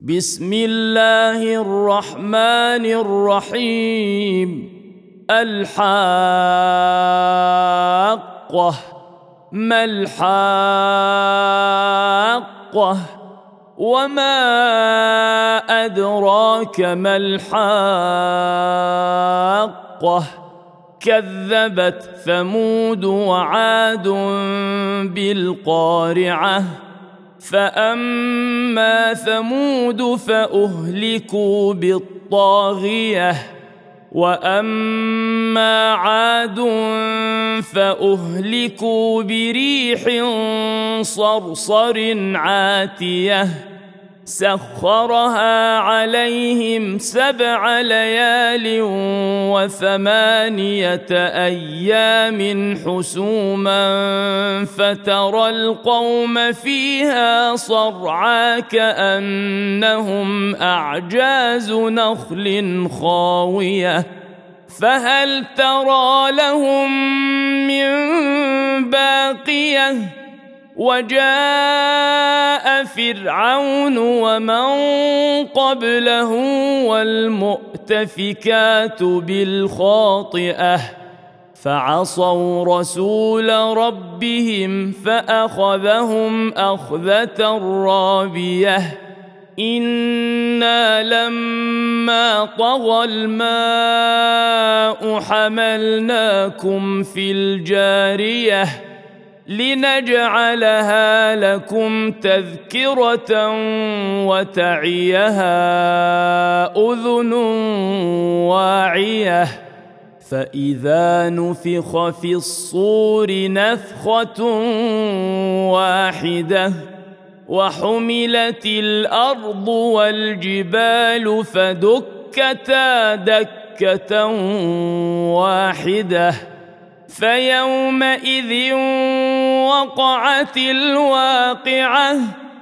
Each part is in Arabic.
بسم الله الرحمن الرحيم. الحاقة. ما الحاقة؟ وما أدراك ما الحاقة؟ كذبت ثمود وعاد بالقارعة. فأما ثمود فأهلكوا بالطاغية، وأما عاد فأهلكوا بريح صرصر عاتية سخرها عليهم 7 ليال و8 أيام حسوما فترى القوم فيها صرعى كأنهم أعجاز نخل خاوية فهل ترى لهم من باقية. وجاء فرعون ومن قبله والمؤتفكات بالخاطئة فعصوا رسول ربهم فأخذهم أخذة رابية. إنا لما طغى الماء حملناكم في الجارية لنجعلها لكم تذكرة وتعيها أذن واعية. فإذا نفخ في الصور نفخة واحدة وحملت الأرض والجبال فدكتا دكة واحدة فيومئذ وقعت الواقعة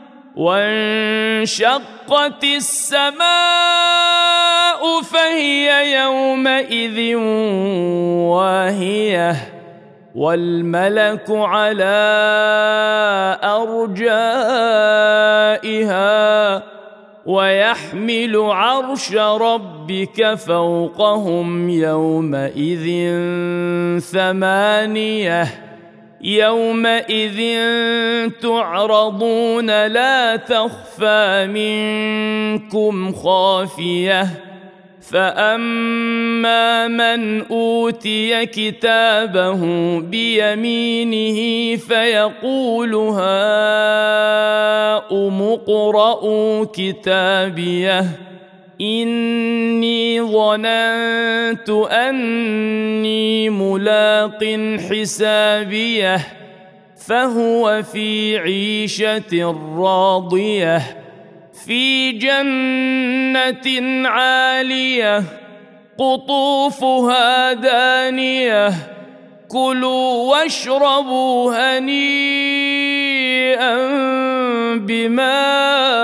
وانشقت السماء فهي يومئذ واهية والملك على أرجائها ويحمل عرش ربك فوقهم يومئذ 8 يومئذ تعرضون لا تخفى منكم خافية. فأما من أوتي كتابه بيمينه فيقول هاؤم اقرءوا كتابيه إني ظننت أني ملاق حسابيه فهو في عيشة راضية في جنة عالية قطوفها دانية كلوا واشربوا هنيئا بما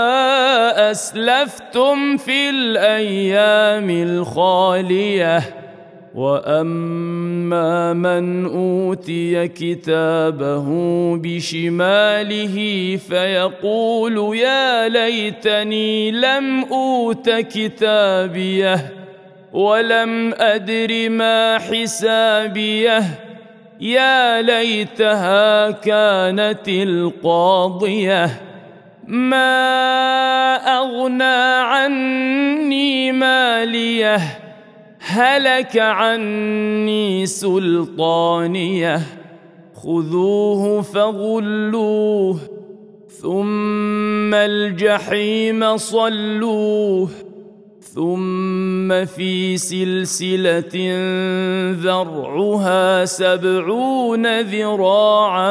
أسلفتم في الأيام الخالية. وأما من أوتي كتابه بشماله فيقول يا ليتني لم أوت كتابيه ولم أدر ما حسابيه يا ليتها كانت القاضية ما أغنى عني ماليه هلك عني سلطانيه خذوه فغلوه ثم الجحيم صلوه ثم في سلسلة ذرعها 70 ذراعا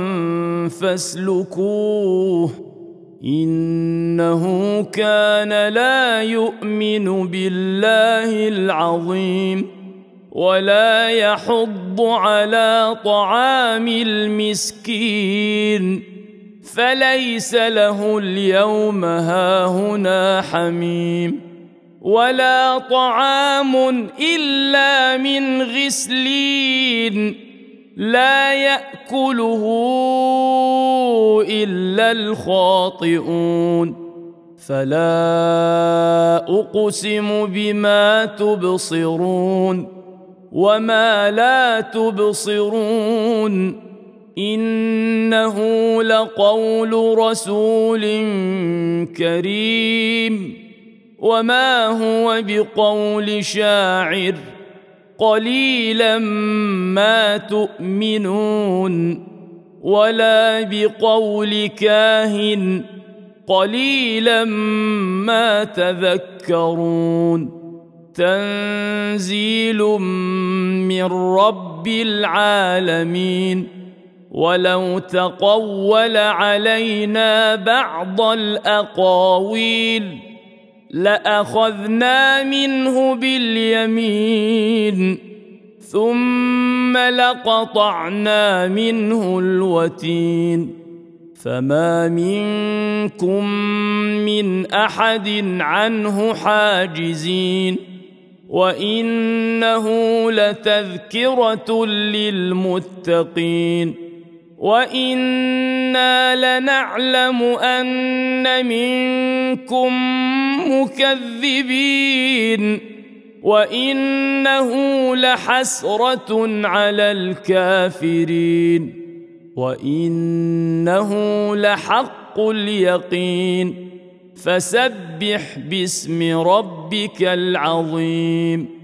فاسلكوه إنه كان لا يؤمن بالله العظيم ولا يحض على طعام المسكين فليس له اليوم هاهنا حميم ولا طعام إلا من غسلين لا يأكله إلا الخاطئون فلا أقسم بما تبصرون وما لا تبصرون إنه لقول رسول كريم وما هو بقول شاعر قليلا ما تؤمنون ولا بقول كاهن قليلا ما تذكرون تنزيل من رب العالمين ولو تقول علينا بعض الأقاويل لأخذنا منه باليمين ثم لقطعنا منه الوتين فما منكم من أحد عنه حاجزين وإنه لتذكرة للمتقين وإنا لنعلم أن منكم مكذبين وإنه لحسرة على الكافرين وإنه لحق اليقين فسبح باسم ربك العظيم